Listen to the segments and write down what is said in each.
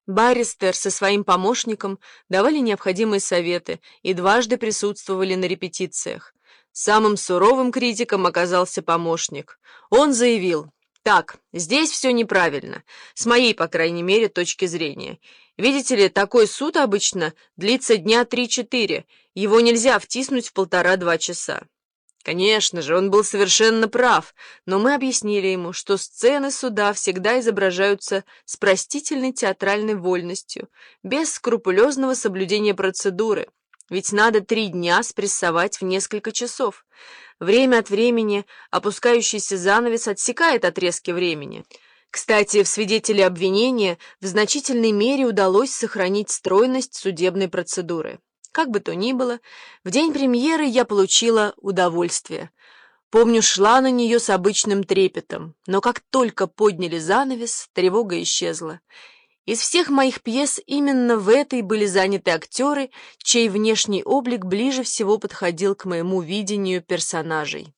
Барристер со своим помощником давали необходимые советы и дважды присутствовали на репетициях. Самым суровым критиком оказался помощник. Он заявил: «Так, здесь все неправильно, с моей, по крайней мере, точки зрения. Видите ли, такой суд обычно длится дня 3-4, его нельзя втиснуть в 1,5-2 часа». Конечно же, он был совершенно прав, но мы объяснили ему, что сцены суда всегда изображаются с простительной театральной вольностью, без скрупулезного соблюдения процедуры, ведь надо 3 дня спрессовать в несколько часов. Время от времени опускающийся занавес отсекает отрезки времени. Кстати, в свидетеле обвинения в значительной мере удалось сохранить стройность судебной процедуры. Как бы то ни было, в день премьеры я получила удовольствие. Помню, шла на нее с обычным трепетом, но как только подняли занавес, тревога исчезла. Из всех моих пьес именно в этой были заняты актеры, чей внешний облик ближе всего подходил к моему видению персонажей.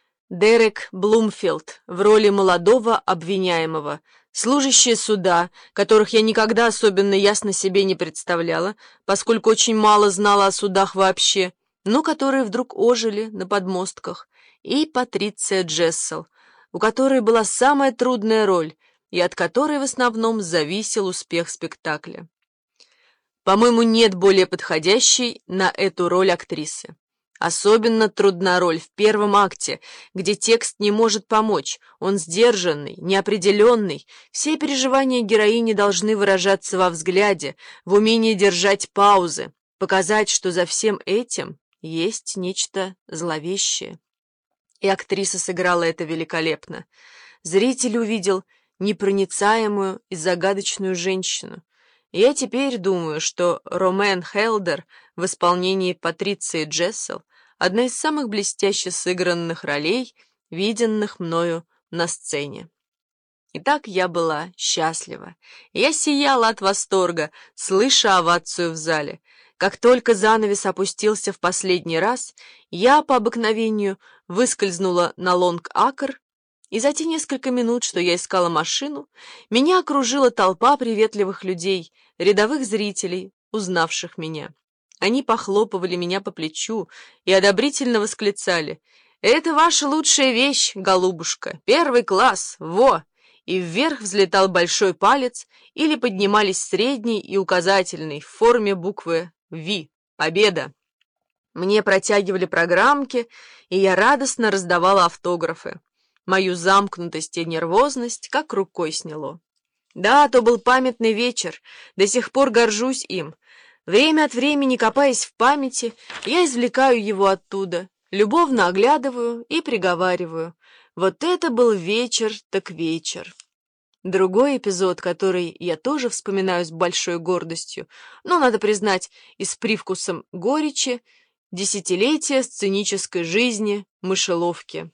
Дерек Блумфилд в роли молодого обвиняемого, служащие суда, которых я никогда особенно ясно себе не представляла, поскольку очень мало знала о судах вообще, но которые вдруг ожили на подмостках, и Патриция Джессел, у которой была самая трудная роль и от которой в основном зависел успех спектакля. По-моему, нет более подходящей на эту роль актрисы. Особенно трудна роль в первом акте, где текст не может помочь, он сдержанный, неопределенный, все переживания героини должны выражаться во взгляде, в умении держать паузы, показать, что за всем этим есть нечто зловещее. И актриса сыграла это великолепно. Зритель увидел непроницаемую и загадочную женщину. Я теперь думаю, что Ромен Хелдер в исполнении Патриции Джессел одна из самых блестяще сыгранных ролей, виденных мною на сцене. Итак, я была счастлива. Я сияла от восторга, слыша овацию в зале. Как только занавес опустился в последний раз, я по обыкновению выскользнула на Лонг-Акр, и за те несколько минут, что я искала машину, меня окружила толпа приветливых людей, рядовых зрителей, узнавших меня. Они похлопывали меня по плечу и одобрительно восклицали: «Это ваша лучшая вещь, голубушка, 1 класс, во!» И вверх взлетал большой палец или поднимались средний и указательный в форме буквы «Ви» — «Победа». Мне протягивали программки, и я радостно раздавала автографы. Мою замкнутость и нервозность как рукой сняло. Да, то был памятный вечер, до сих пор горжусь им. Время от времени, копаясь в памяти, я извлекаю его оттуда, любовно оглядываю и приговариваю: вот это был вечер так вечер. Другой эпизод, который я тоже вспоминаю с большой гордостью, но, надо признать, и с привкусом горечи, десятилетие сценической жизни мышеловки.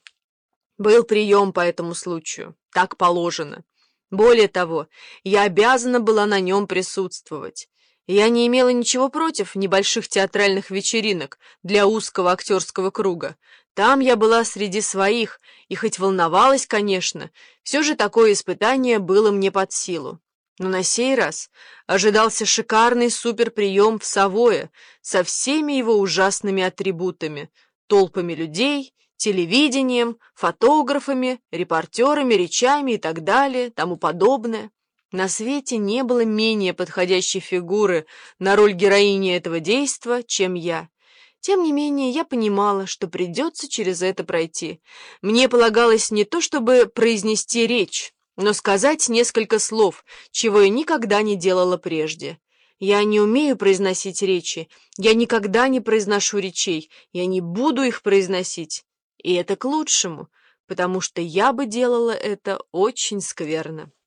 Был прием по этому случаю, так положено. Более того, я обязана была на нем присутствовать. Я не имела ничего против небольших театральных вечеринок для узкого актерского круга. Там я была среди своих, и хоть волновалась, конечно, все же такое испытание было мне под силу. Но на сей раз ожидался шикарный суперприем в Савое со всеми его ужасными атрибутами, толпами людей, телевидением, фотографами, репортерами, речами и так далее, тому подобное. На свете не было менее подходящей фигуры на роль героини этого действа, чем я. Тем не менее, я понимала, что придется через это пройти. Мне полагалось не то чтобы произнести речь, но сказать несколько слов, чего я никогда не делала прежде. Я не умею произносить речи, я никогда не произношу речей, я не буду их произносить. И это к лучшему, потому что я бы делала это очень скверно.